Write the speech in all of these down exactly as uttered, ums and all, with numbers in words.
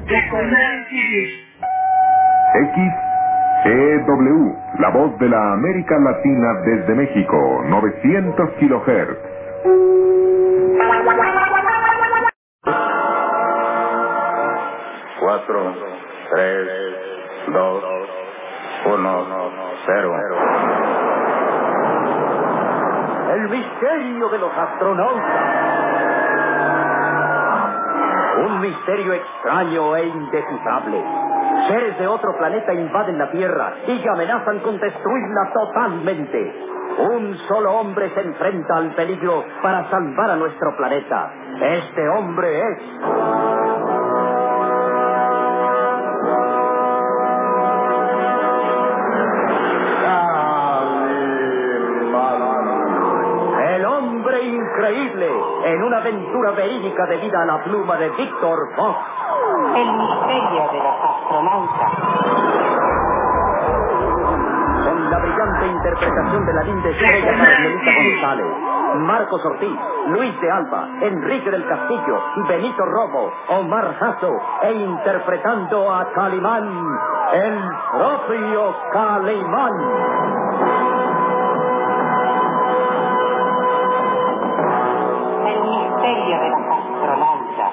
X E W, la voz de la América Latina desde México, novecientos kilohertz. Cuatro, tres, dos, uno, cero. El misterio de los astronautas. Un misterio extraño e indescifrable. Seres de otro planeta invaden la Tierra y amenazan con destruirla totalmente. Un solo hombre se enfrenta al peligro para salvar a nuestro planeta. Este hombre es... el hombre increíble, en una aventura verídica debida a la pluma de Víctor Fox. El misterio de los astronautas. Con la brillante interpretación de la linda estrella Marcelita González, Marcos Ortiz, Luis de Alba, Enrique del Castillo, Benito Robo, Omar Jasso, e interpretando a Calimán, el propio Calimán. El misterio de los astronautas.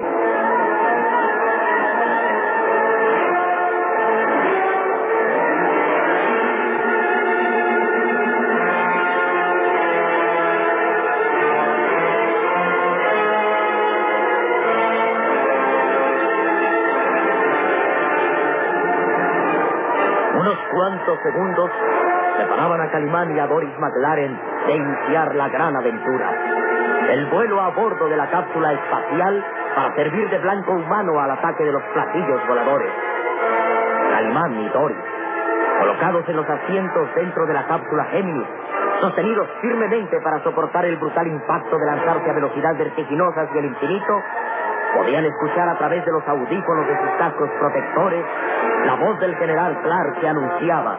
Unos cuantos segundos separaban a Calimán y a Doris McLaren de iniciar la gran aventura. El vuelo a bordo de la cápsula espacial para servir de blanco humano al ataque de los platillos voladores. Calimán y Doris, colocados en los asientos dentro de la cápsula Géminis, sostenidos firmemente para soportar el brutal impacto de lanzarse a velocidad vertiginosa hacia el infinito, podían escuchar a través de los audífonos de sus cascos protectores la voz del general Clark que anunciaba: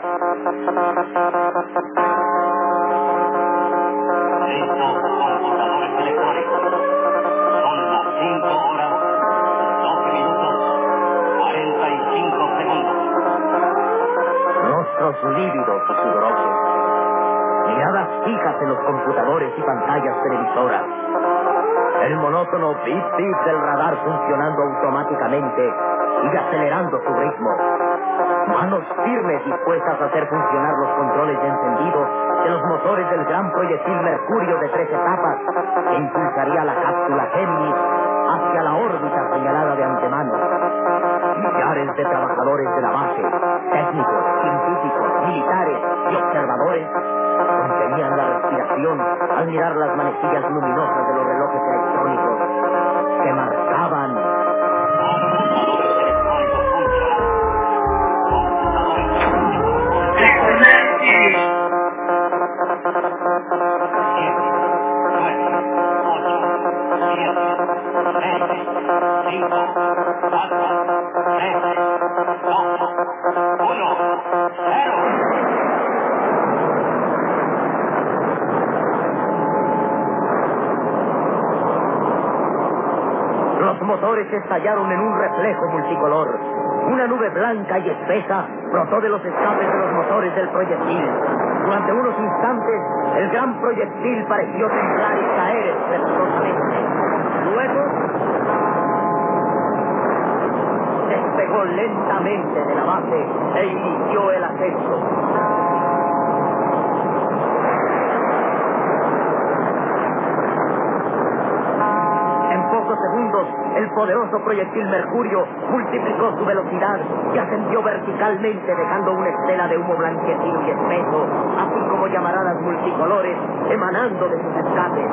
Listos computadores electrónicos. Son las cinco horas, doce minutos, cuarenta y cinco segundos. Rostros lívidos y sudorosos, miradas fijas en los computadores y pantallas televisoras, el monótono bip bip del radar funcionando automáticamente y acelerando su ritmo, manos firmes dispuestas a hacer funcionar los controles de encendido de los motores del gran proyectil Mercurio de tres etapas que impulsaría la cápsula Géminis hacia la órbita señalada de antemano. Millares de trabajadores de la base, técnicos, científicos, militares y observadores contenían la respiración al mirar las manecillas luminosas de los relojes electrónicos que marcaban: Computadores electrónicos funcionan. Los motores estallaron en un reflejo multicolor. Una nube blanca y espesa brotó de los escapes de los motores del proyectil. Durante unos instantes, el gran proyectil pareció temblar y caer estrepitosamente. Luego, despegó lentamente de la base e inició el ascenso. Segundos, el poderoso proyectil Mercurio multiplicó su velocidad y ascendió verticalmente, dejando una estela de humo blanquecino y espeso, así como llamaradas multicolores emanando de sus escapes.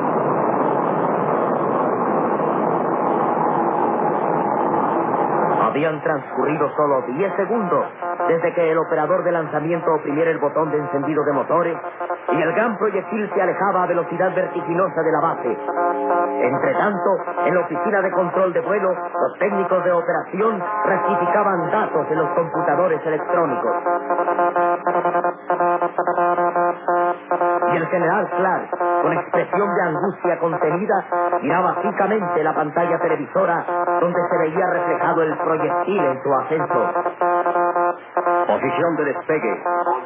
Habían transcurrido solo diez segundos desde que el operador de lanzamiento oprimiera el botón de encendido de motores y el gran proyectil se alejaba a velocidad vertiginosa de la base. Entre tanto, en la oficina de control de vuelo, los técnicos de operación rectificaban datos en los computadores electrónicos. Y el general Clark, con expresión de angustia contenida, miraba fijamente la pantalla televisora donde se veía reflejado el proyectil en su ascenso. Posición de despegue.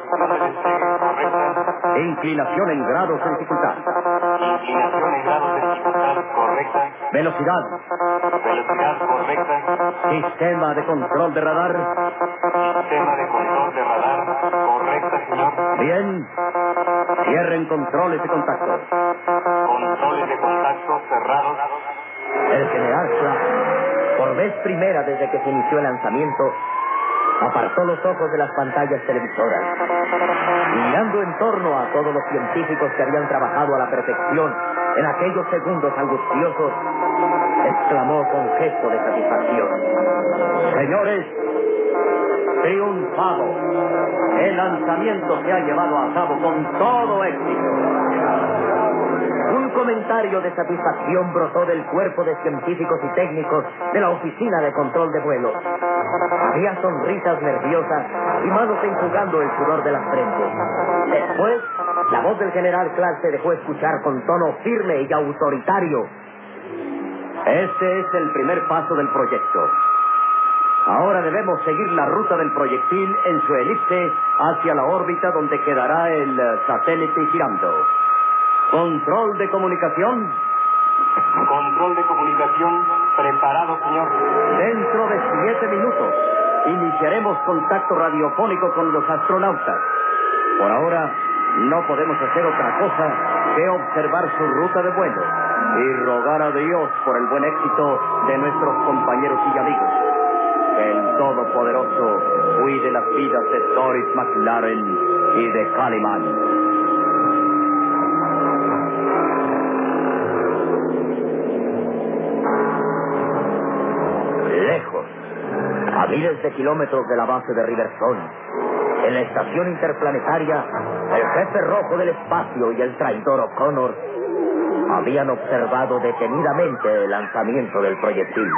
Inclinación en grados de dificultad. Inclinación en grados de dificultad correcta. Velocidad. Velocidad correcta. Sistema de control de radar. Sistema de control de radar correcta, señor. Bien. Cierren controles de contacto. Controles de contacto cerrados. El general Clark, por vez primera desde que se inició el lanzamiento, apartó los ojos de las pantallas televisoras y, mirando en torno a todos los científicos que habían trabajado a la perfección en aquellos segundos angustiosos, exclamó con gesto de satisfacción: señores, triunfado. El lanzamiento se ha llevado a cabo con todo éxito. Un comentario de satisfacción brotó del cuerpo de científicos y técnicos de la Oficina de Control de Vuelo. Había sonrisas nerviosas y manos enjugando el sudor de las frentes. Después, la voz del general Clark se dejó escuchar con tono firme y autoritario: este es el primer paso del proyecto. Ahora debemos seguir la ruta del proyectil en su elipse hacia la órbita donde quedará el uh, satélite girando. Control de comunicación. Control de comunicación preparado, señor. Dentro de siete minutos iniciaremos contacto radiofónico con los astronautas. Por ahora no podemos hacer otra cosa que observar su ruta de vuelo y rogar a Dios por el buen éxito de nuestros compañeros y amigos. Que el Todopoderoso cuide las vidas de Doris McLaren y de Kaliman. Lejos, a miles de kilómetros de la base de Riversong, en la estación interplanetaria, el jefe rojo del espacio y el traidor O'Connor habían observado detenidamente el lanzamiento del proyectil.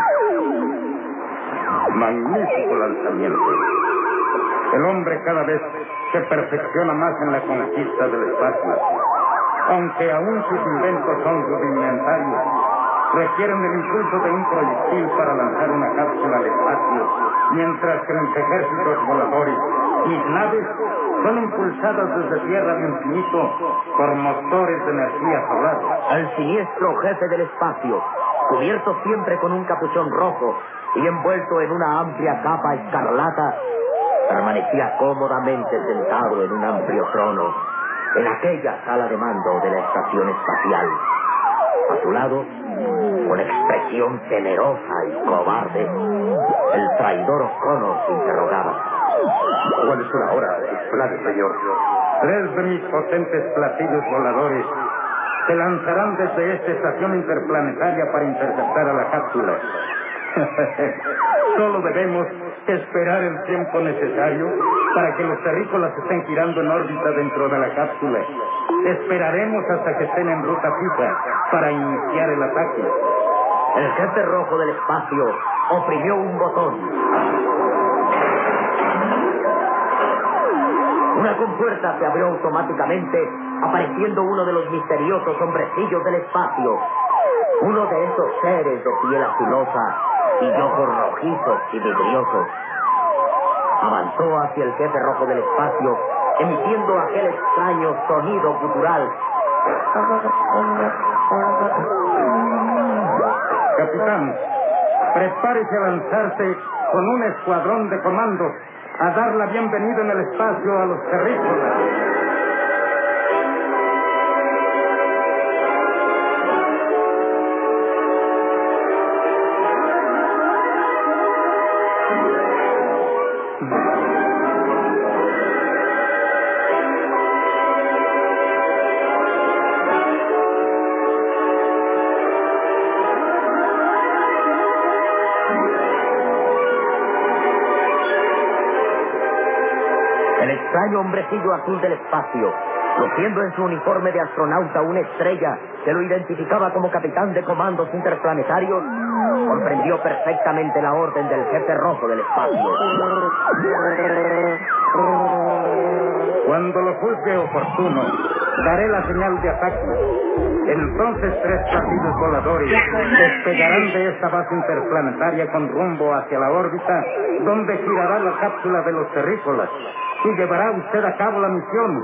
Magnífico lanzamiento. El hombre cada vez se perfecciona más en la conquista del espacio. Aunque aún sus inventos son rudimentarios, requieren el impulso de un proyectil para lanzar una cápsula al espacio, mientras que mis ejércitos voladores, mis naves, son impulsadas desde tierra de infinito por motores de energía solar. El siniestro jefe del espacio, cubierto siempre con un capuchón rojo y envuelto en una amplia capa escarlata, permanecía cómodamente sentado en un amplio trono en aquella sala de mando de la estación espacial. A su lado, con expresión temerosa y cobarde, el traidor O'Connor se interrogaba: ¿Cuál es la hora de sus planes, señor? Tres de mis potentes platillos voladores se lanzarán desde esta estación interplanetaria para interceptar a la cápsula. Solo debemos esperar el tiempo necesario para que los terrícolas estén girando en órbita dentro de la cápsula. Esperaremos hasta que estén en ruta fija para iniciar el ataque. El jefe rojo del espacio oprimió un botón. Una compuerta se abrió automáticamente, apareciendo uno de los misteriosos hombrecillos del espacio. Uno de esos seres de piel azulosa y ojos rojizos y vidriosos. Avanzó hacia el jefe rojo del espacio, emitiendo aquel extraño sonido gutural. Capitán, prepárese a lanzarse con un escuadrón de comandos a dar la bienvenida en el espacio a los terrícolas. El extraño hombrecillo azul del espacio, luciendo en su uniforme de astronauta una estrella que lo identificaba como capitán de comandos interplanetarios, comprendió perfectamente la orden del jefe rojo del espacio. Cuando lo juzgue oportuno, Daré la señal de ataque. Entonces tres platillos voladores despegarán de esta base interplanetaria con rumbo hacia la órbita, donde girará la cápsula de los terrícolas y llevará usted a cabo la misión.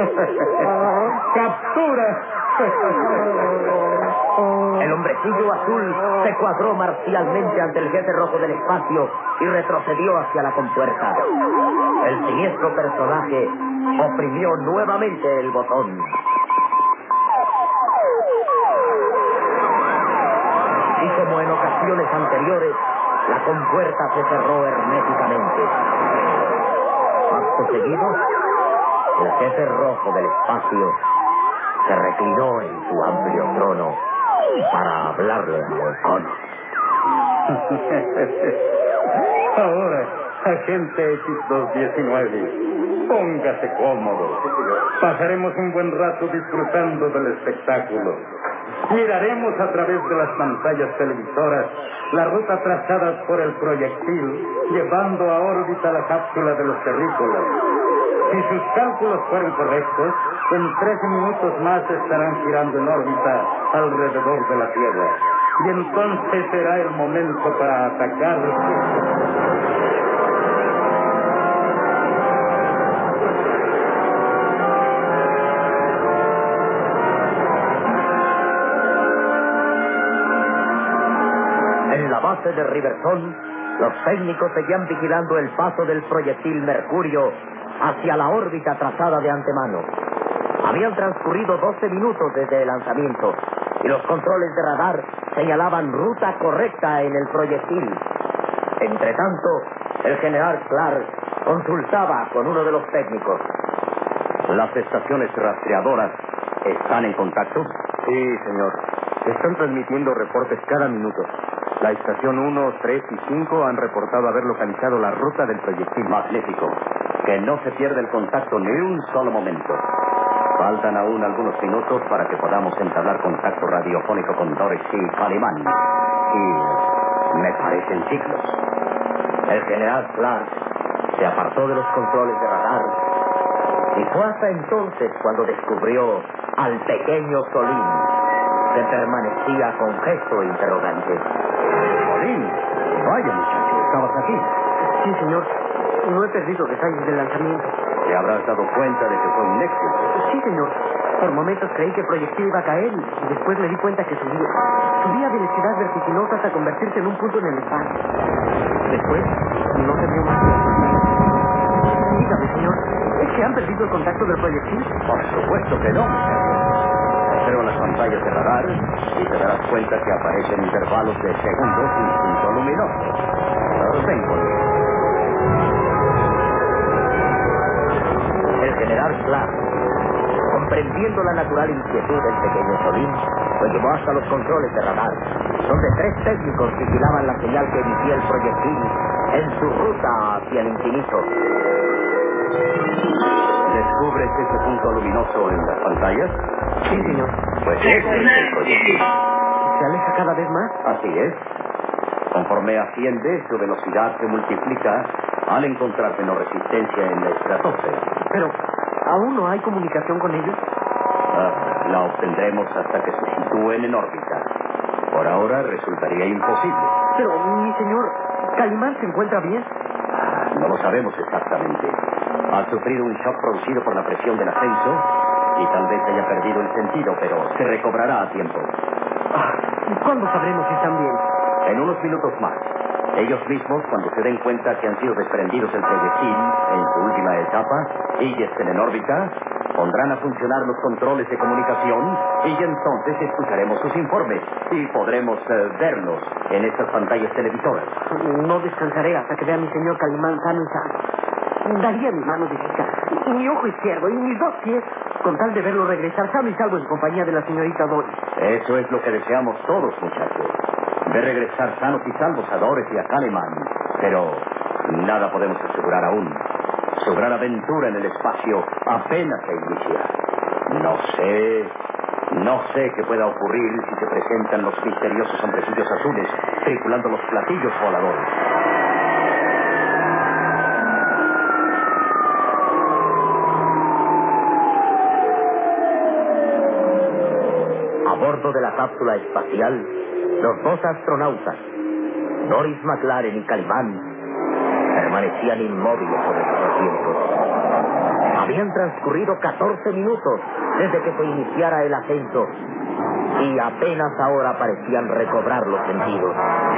¡Captura! El hombrecillo azul se cuadró marcialmente ante el jefe rojo del espacio y retrocedió hacia la compuerta. El siniestro personaje oprimió nuevamente el botón. Y como en ocasiones anteriores, la compuerta se cerró herméticamente. Acto seguido, el jefe rojo del espacio se reclinó en su amplio trono para hablarle a O'Connor. Ahora, agente X dos diecinueve, póngase cómodo. Pasaremos un buen rato disfrutando del espectáculo. Miraremos a través de las pantallas televisoras la ruta trazada por el proyectil, llevando a órbita la cápsula de los terrícolas. Si sus cálculos fueron correctos, en trece minutos más estarán girando en órbita alrededor de la Tierra. Y entonces será el momento para atacar. En la base de Riverson, los técnicos seguían vigilando el paso del proyectil Mercurio hacia la órbita trazada de antemano. Habían transcurrido doce minutos desde el lanzamiento y los controles de radar señalaban ruta correcta en el proyectil. Entretanto, el general Clark consultaba con uno de los técnicos. ¿Las estaciones rastreadoras están en contacto? Sí, señor. Están transmitiendo reportes cada minuto. La estación uno, tres y cinco han reportado haber localizado la ruta del proyectil. Magnífico. Que no se pierda el contacto ni un solo momento. Faltan aún algunos minutos para que podamos entablar contacto radiofónico con Doris y Calimán. Y me parecen siglos. El general Clark se apartó de los controles de radar y fue hasta entonces cuando descubrió al pequeño Solín, que permanecía con gesto interrogante. Solín, vaya muchacho, ¿estabas aquí? Sí, señor. No he perdido detalles del lanzamiento. ¿Te habrás dado cuenta de que fue un éxito? Sí, señor. Por momentos creí que el proyectil iba a caer y después me di cuenta que subía. Subía a velocidad vertiginosa hasta convertirse en un punto en el espacio. Después, no se vio más. Dígame, señor, ¿es que han perdido el contacto del proyectil? Por supuesto que no, muchacho. Observa las pantallas de radar y te darás cuenta que aparecen intervalos de segundos un punto luminoso. Los tengo. El general Clark, comprendiendo la natural inquietud del pequeño Solín, lo llevó hasta los controles de radar, donde tres técnicos vigilaban la señal que emitía el proyectil en su ruta hacia el infinito. ¿Descubres ese punto luminoso en las pantallas? Sí, señor. Pues ese es el proyectil. ¿Se aleja cada vez más? Así es. Conforme asciende, su velocidad se multiplica al encontrar menor resistencia en la estratosfera. Pero, ¿aún no hay comunicación con ellos? Ah, la obtendremos hasta que se sitúen en órbita. Por ahora resultaría imposible. Pero, mi señor, ¿Calimán se encuentra bien? Ah, no lo sabemos exactamente. Ha sufrido un shock producido por la presión del ascenso y tal vez haya perdido el sentido, pero se recobrará a tiempo. Ah, ¿cuándo sabremos si están bien? En unos minutos más. Ellos mismos, cuando se den cuenta que han sido desprendidos del proyectil en su última etapa y estén en órbita, pondrán a funcionar los controles de comunicación y entonces escucharemos sus informes y podremos eh, verlos en estas pantallas televisoras. No descansaré hasta que vea a mi señor Calimán sano y salvo. Daría mi mano derecha, y mi ojo izquierdo y mis dos pies con tal de verlo regresar sano y salvo en compañía de la señorita Doris. Eso es lo que deseamos todos, muchachos. De regresar sanos y salvos a Doris y a Kahneman. Pero nada podemos asegurar aún. Su gran aventura en el espacio apenas se inicia. No sé, no sé qué pueda ocurrir si se presentan los misteriosos hombrecillos azules tripulando los platillos voladores. bordo de la cápsula espacial, los dos astronautas, Doris McLaren y Calimán, permanecían inmóviles sobre sus asientos. Habían transcurrido catorce minutos desde que se iniciara el ascenso y apenas ahora parecían recobrar los sentidos.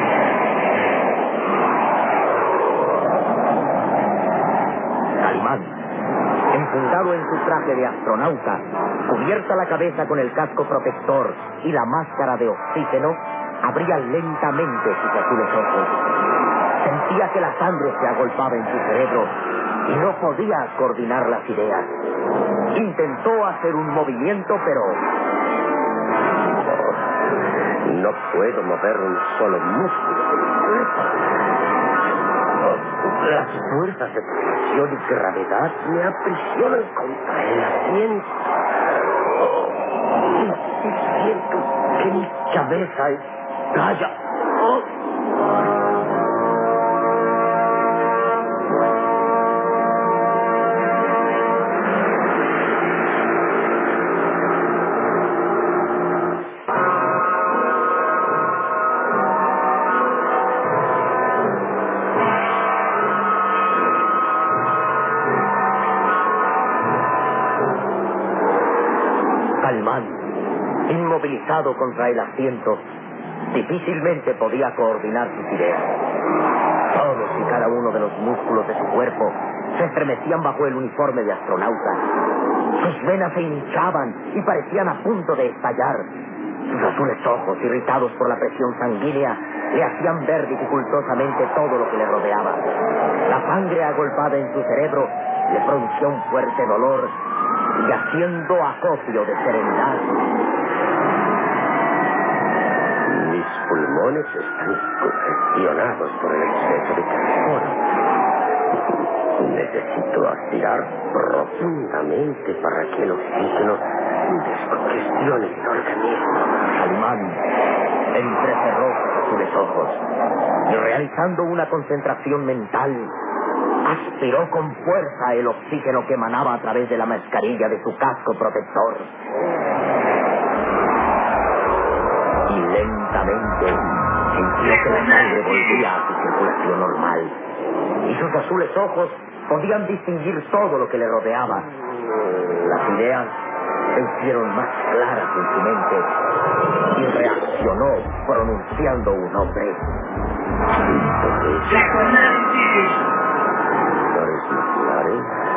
Calimán, enfundado en su traje de astronauta, cubierta la cabeza con el casco protector y la máscara de oxígeno, abría lentamente sus azules ojos. Sentía que la sangre se agolpaba en su cerebro y no podía coordinar las ideas. Intentó hacer un movimiento, pero no puedo mover un solo músculo de mi cuerpo. Las fuerzas de presión y gravedad me aprisionan contra el asiento. Y siento que mi cabeza estalla. Oh. Calimán, inmovilizado contra el asiento, difícilmente podía coordinar sus ideas. Todos y cada uno de los músculos de su cuerpo se estremecían bajo el uniforme de astronauta. Sus venas se hinchaban y parecían a punto de estallar. Sus azules ojos, irritados por la presión sanguínea, le hacían ver dificultosamente todo lo que le rodeaba. La sangre agolpada en su cerebro le producía un fuerte dolor y, haciendo acopio de serenidad, mis pulmones están congestionados por el exceso de carbono. Necesito aspirar profundamente para que el oxígeno descongestione mi organismo. Calimán entrecerró sus azules ojos y, realizando una concentración mental, aspiró con fuerza el oxígeno que emanaba a través de la mascarilla de su casco protector. Y lentamente sintió que la sangre volvía a su circulación normal y sus azules ojos podían distinguir todo lo que le rodeaba. Las ideas se hicieron más claras en su mente y reaccionó pronunciando un nombre. Doris McLaren.